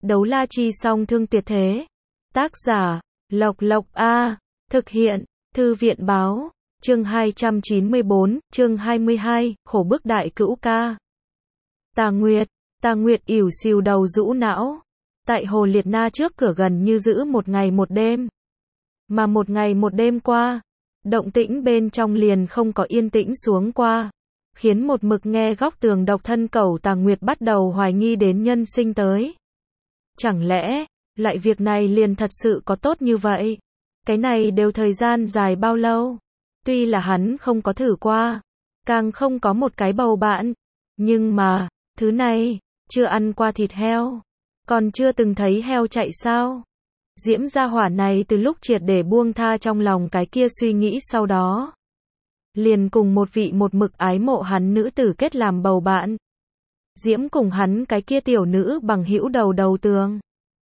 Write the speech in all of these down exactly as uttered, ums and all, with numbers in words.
Đấu la chi song thương tuyệt thế. Tác giả, Lộc Lộc A. Thực hiện, Thư viện báo. Chương hai trăm chín mươi bốn, chương hai mươi hai, khổ bức đại cữu ca. Tà Nguyệt, Tà Nguyệt ỉu xìu đầu rũ não. Tại Hồ Liệt Na trước cửa gần như giữ một ngày một đêm. Mà một ngày một đêm qua, động tĩnh bên trong liền không có yên tĩnh xuống qua, khiến một mực nghe góc tường độc thân cẩu Tà Nguyệt bắt đầu hoài nghi đến nhân sinh tới. Chẳng lẽ, lại việc này liền thật sự có tốt như vậy? Cái này đều thời gian dài bao lâu? Tuy là hắn không có thử qua, càng không có một cái bầu bạn, nhưng mà, thứ này, chưa ăn qua thịt heo, còn chưa từng thấy heo chạy sao? Diễm gia hỏa này từ lúc triệt để buông tha trong lòng cái kia suy nghĩ sau đó, liền cùng một vị một mực ái mộ hắn nữ tử kết làm bầu bạn. Diễm cùng hắn cái kia tiểu nữ bằng hữu đầu đầu tường.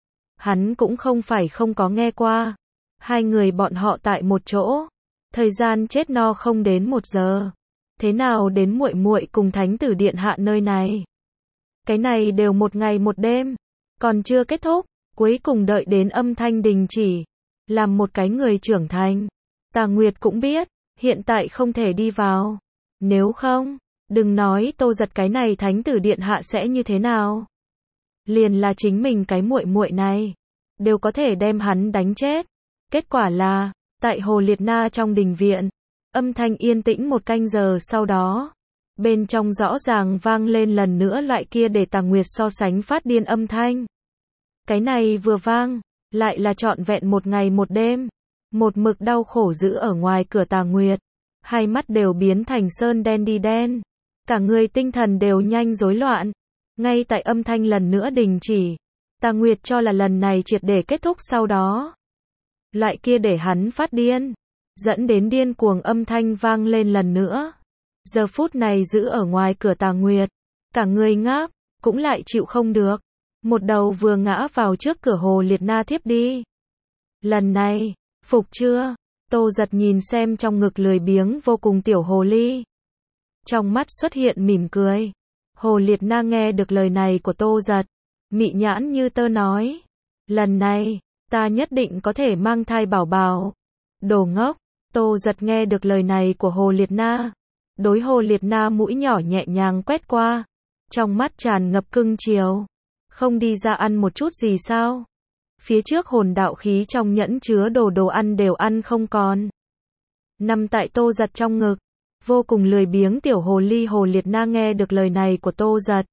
Hắn cũng không phải không có nghe qua. Hai người bọn họ tại một chỗ, thời gian chết no không đến một giờ. Thế nào đến muội muội cùng thánh tử điện hạ nơi này? Cái này đều một ngày một đêm, còn chưa kết thúc, cuối cùng đợi đến âm thanh đình chỉ. Làm một cái người trưởng thành, Tà Nguyệt cũng biết, hiện tại không thể đi vào. Nếu không, đừng nói Tô Giật cái này thánh tử điện hạ sẽ như thế nào. Liền là chính mình cái muội muội này, đều có thể đem hắn đánh chết. Kết quả là, tại Hồ Liệt Na trong đình viện, âm thanh yên tĩnh một canh giờ sau đó, bên trong rõ ràng vang lên lần nữa loại kia để Tà Nguyệt so sánh phát điên âm thanh. Cái này vừa vang, lại là trọn vẹn một ngày một đêm, một mực đau khổ giữ ở ngoài cửa Tà Nguyệt, hai mắt đều biến thành sơn đen đi đen, cả người tinh thần đều nhanh rối loạn. Ngay tại âm thanh lần nữa đình chỉ, Tà Nguyệt cho là lần này triệt để kết thúc sau đó. Loại kia để hắn phát điên, dẫn đến điên cuồng âm thanh vang lên lần nữa. Giờ phút này giữ ở ngoài cửa Tà Nguyệt, cả người ngáp, cũng lại chịu không được. Một đầu vừa ngã vào trước cửa Hồ Liệt Na thiếp đi. Lần này, phục chưa? Tô Giật nhìn xem trong ngực lười biếng vô cùng tiểu hồ ly. Trong mắt xuất hiện mỉm cười. Hồ Liệt Na nghe được lời này của Tô Giật, mị nhãn như tơ nói. Lần này, ta nhất định có thể mang thai bảo bảo. Đồ ngốc. Tô Giật nghe được lời này của Hồ Liệt Na. Đối Hồ Liệt Na mũi nhỏ nhẹ nhàng quét qua. Trong mắt tràn ngập cưng chiều. Không đi ra ăn một chút gì sao? Phía trước hồn đạo khí trong nhẫn chứa đồ đồ ăn đều ăn không còn. Nằm tại Tô Giật trong ngực, vô cùng lười biếng tiểu hồ ly Hồ Liệt Na nghe được lời này của Tô Giật.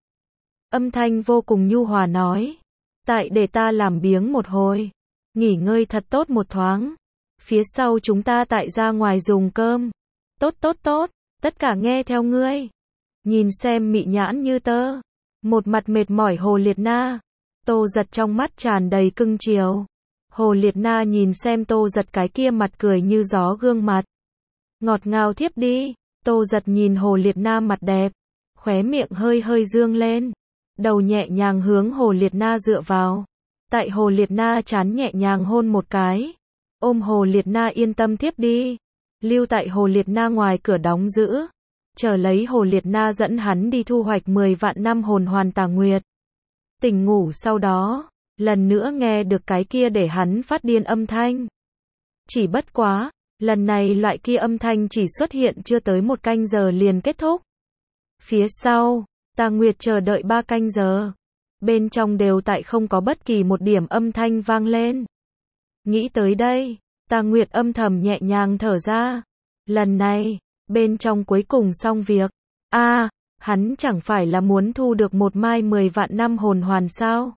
Âm thanh vô cùng nhu hòa nói. Tại để ta làm biếng một hồi. Nghỉ ngơi thật tốt một thoáng. Phía sau chúng ta tại ra ngoài dùng cơm. Tốt tốt tốt, tất cả nghe theo ngươi. Nhìn xem mị nhãn như tơ. Một mặt mệt mỏi Hồ Liệt Na. Tô Giật trong mắt tràn đầy cưng chiều. Hồ Liệt Na nhìn xem Tô Giật cái kia mặt cười như gió gương mặt. Ngọt ngào thiếp đi. Tô Giật nhìn Hồ Liệt Na mặt đẹp, khóe miệng hơi hơi dương lên, đầu nhẹ nhàng hướng Hồ Liệt Na dựa vào. Tại Hồ Liệt Na trán nhẹ nhàng hôn một cái, ôm Hồ Liệt Na yên tâm thiếp đi. Lưu tại Hồ Liệt Na ngoài cửa đóng giữ, chờ lấy Hồ Liệt Na dẫn hắn đi thu hoạch mười vạn năm hồn hoàn Tà Nguyệt. Tỉnh ngủ sau đó, lần nữa nghe được cái kia để hắn phát điên âm thanh. Chỉ bất quá, lần này loại kia âm thanh chỉ xuất hiện chưa tới một canh giờ liền kết thúc. Phía sau, Tà Nguyệt chờ đợi ba canh giờ. Bên trong đều tại không có bất kỳ một điểm âm thanh vang lên. Nghĩ tới đây, Tà Nguyệt âm thầm nhẹ nhàng thở ra. Lần này, bên trong cuối cùng xong việc. a à, hắn chẳng phải là muốn thu được một mai mười vạn năm hồn hoàn sao?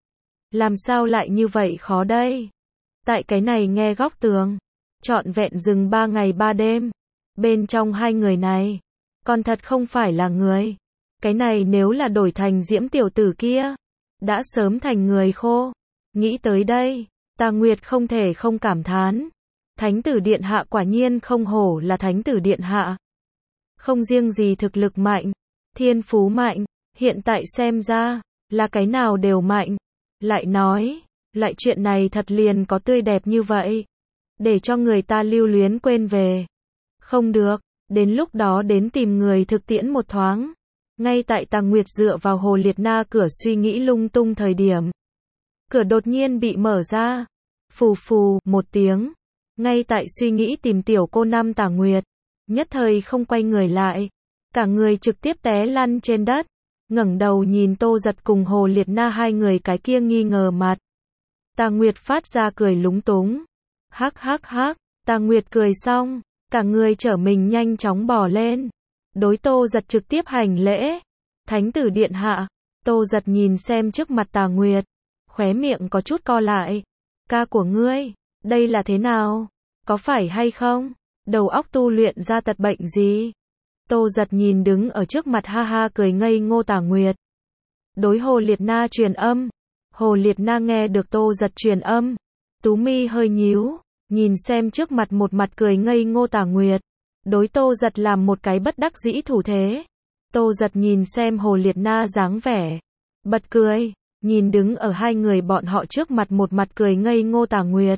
Làm sao lại như vậy khó đây? Tại cái này nghe góc tường. Trọn vẹn dừng ba ngày ba đêm. Bên trong hai người này, còn thật không phải là người. Cái này nếu là đổi thành Diễm tiểu tử kia, đã sớm thành người khô. Nghĩ tới đây, Tà Nguyệt không thể không cảm thán. Thánh tử điện hạ quả nhiên không hổ là thánh tử điện hạ. Không riêng gì thực lực mạnh, thiên phú mạnh, hiện tại xem ra, là cái nào đều mạnh. Lại nói, lại chuyện này thật liền có tươi đẹp như vậy. Để cho người ta lưu luyến quên về. Không được, đến lúc đó đến tìm người thực tiễn một thoáng. Ngay tại Tà Nguyệt dựa vào Hồ Liệt Na cửa suy nghĩ lung tung thời điểm. cửa đột nhiên bị mở ra. Phù phù, một tiếng. Ngay tại suy nghĩ tìm tiểu cô năm Tà Nguyệt, nhất thời không quay người lại, cả người trực tiếp té lăn trên đất, ngẩng đầu nhìn Tô Giật cùng Hồ Liệt Na hai người cái kia nghi ngờ mặt. Tà Nguyệt phát ra cười lúng túng. Hắc hắc hắc, Tà Nguyệt cười xong, cả người trở mình nhanh chóng bò lên, đối Tô Giật trực tiếp hành lễ. Thánh tử điện hạ. Tô Giật nhìn xem trước mặt Tà Nguyệt, khóe miệng có chút co lại. Ca của ngươi, đây là thế nào? Có phải hay không? Đầu óc tu luyện ra tật bệnh gì? Tô Giật nhìn đứng ở trước mặt ha ha cười ngây ngô Tà Nguyệt. Đối Hồ Liệt Na truyền âm. Hồ Liệt Na nghe được Tô Giật truyền âm, tú mi hơi nhíu, nhìn xem trước mặt một mặt cười ngây ngô Tà Nguyệt, đối Tô Giật làm một cái bất đắc dĩ thủ thế. Tô Giật nhìn xem Hồ Liệt Na dáng vẻ, bật cười, nhìn đứng ở hai người bọn họ trước mặt một mặt cười ngây ngô Tà Nguyệt.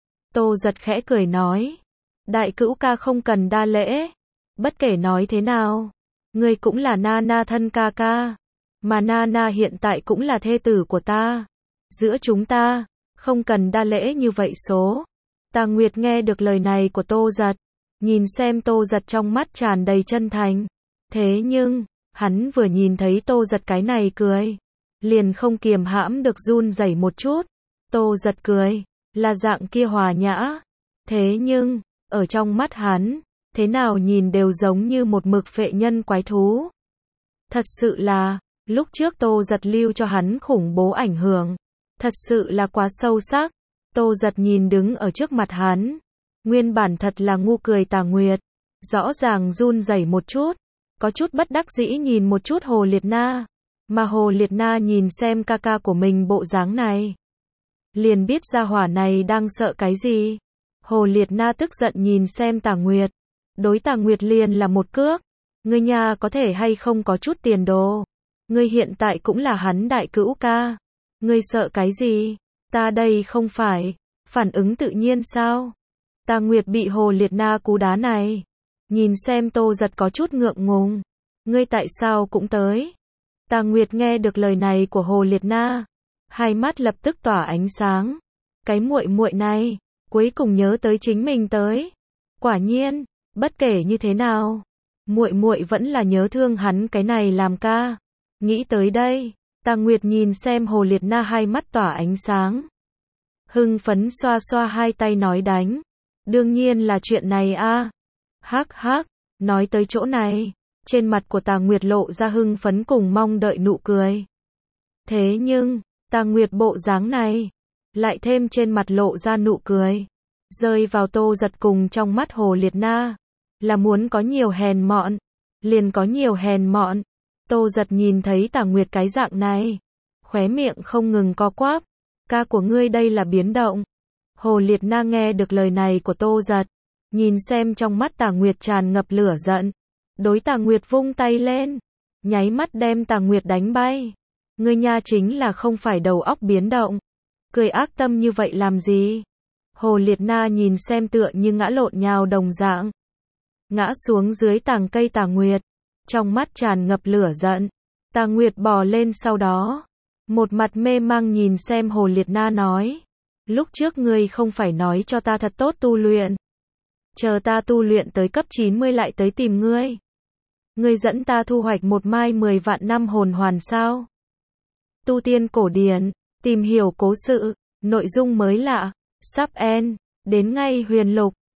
Tô Giật khẽ cười nói, đại cữu ca không cần đa lễ, bất kể nói thế nào, ngươi cũng là Na Na thân ca ca, mà Na Na hiện tại cũng là thê tử của ta, giữa chúng ta, không cần đa lễ như vậy số. Tà Nguyệt nghe được lời này của Tô Giật, nhìn xem Tô Giật trong mắt tràn đầy chân thành. Thế nhưng, hắn vừa nhìn thấy Tô Giật cái này cười, liền không kiềm hãm được run rẩy một chút. Tô Giật cười, là dạng kia hòa nhã. Thế nhưng, ở trong mắt hắn, thế nào nhìn đều giống như một mực phệ nhân quái thú. Thật sự là, lúc trước Tô Giật lưu cho hắn khủng bố ảnh hưởng, thật sự là quá sâu sắc. Tô Giật nhìn đứng ở trước mặt hắn, nguyên bản thật là ngu cười Tà Nguyệt, rõ ràng run rẩy một chút, có chút bất đắc dĩ nhìn một chút Hồ Liệt Na, mà Hồ Liệt Na nhìn xem ca ca của mình bộ dáng này, liền biết gia hỏa này đang sợ cái gì. Hồ Liệt Na tức giận nhìn xem Tà Nguyệt, đối Tà Nguyệt liền là một cước, ngươi nhà có thể hay không có chút tiền đồ, ngươi hiện tại cũng là hắn đại cữu ca, ngươi sợ cái gì, ta đây không phải, phản ứng tự nhiên sao? Tà Nguyệt bị Hồ Liệt Na cú đá này, nhìn xem Tô Giật có chút ngượng ngùng, ngươi tại sao cũng tới? Tà Nguyệt nghe được lời này của Hồ Liệt Na, hai mắt lập tức tỏa ánh sáng, cái muội muội này, cuối cùng nhớ tới chính mình tới. Quả nhiên, bất kể như thế nào, muội muội vẫn là nhớ thương hắn cái này làm ca. Nghĩ tới đây, Tà Nguyệt nhìn xem Hồ Liệt Na hai mắt tỏa ánh sáng, hưng phấn xoa xoa hai tay nói đánh, đương nhiên là chuyện này a. Hắc hắc, nói tới chỗ này, trên mặt của Tà Nguyệt lộ ra hưng phấn cùng mong đợi nụ cười. Thế nhưng, Tà Nguyệt bộ dáng này, lại thêm trên mặt lộ ra nụ cười, rơi vào Tô Giật cùng trong mắt Hồ Liệt Na, là muốn có nhiều hèn mọn, liền có nhiều hèn mọn. Tô Giật nhìn thấy Tà Nguyệt cái dạng này, khóe miệng không ngừng co quắp, ca của ngươi đây là biến động. Hồ Liệt Na nghe được lời này của Tô Giật, nhìn xem trong mắt Tà Nguyệt tràn ngập lửa giận, đối Tà Nguyệt vung tay lên, nháy mắt đem Tà Nguyệt đánh bay. Ngươi nha chính là không phải đầu óc biến động, cười ác tâm như vậy làm gì? Hồ Liệt Na nhìn xem tựa như ngã lộn nhào đồng dạng, ngã xuống dưới tàng cây Tà Nguyệt, trong mắt tràn ngập lửa giận. Tà Nguyệt bò lên sau đó, một mặt mê mang nhìn xem Hồ Liệt Na nói, lúc trước ngươi không phải nói cho ta thật tốt tu luyện, chờ ta tu luyện tới cấp chín mươi lại tới tìm ngươi. Ngươi dẫn ta thu hoạch một mai mười vạn năm hồn hoàn sao? Tu tiên cổ điển, tìm hiểu cố sự, nội dung mới lạ, sub en, đến ngay huyền lục.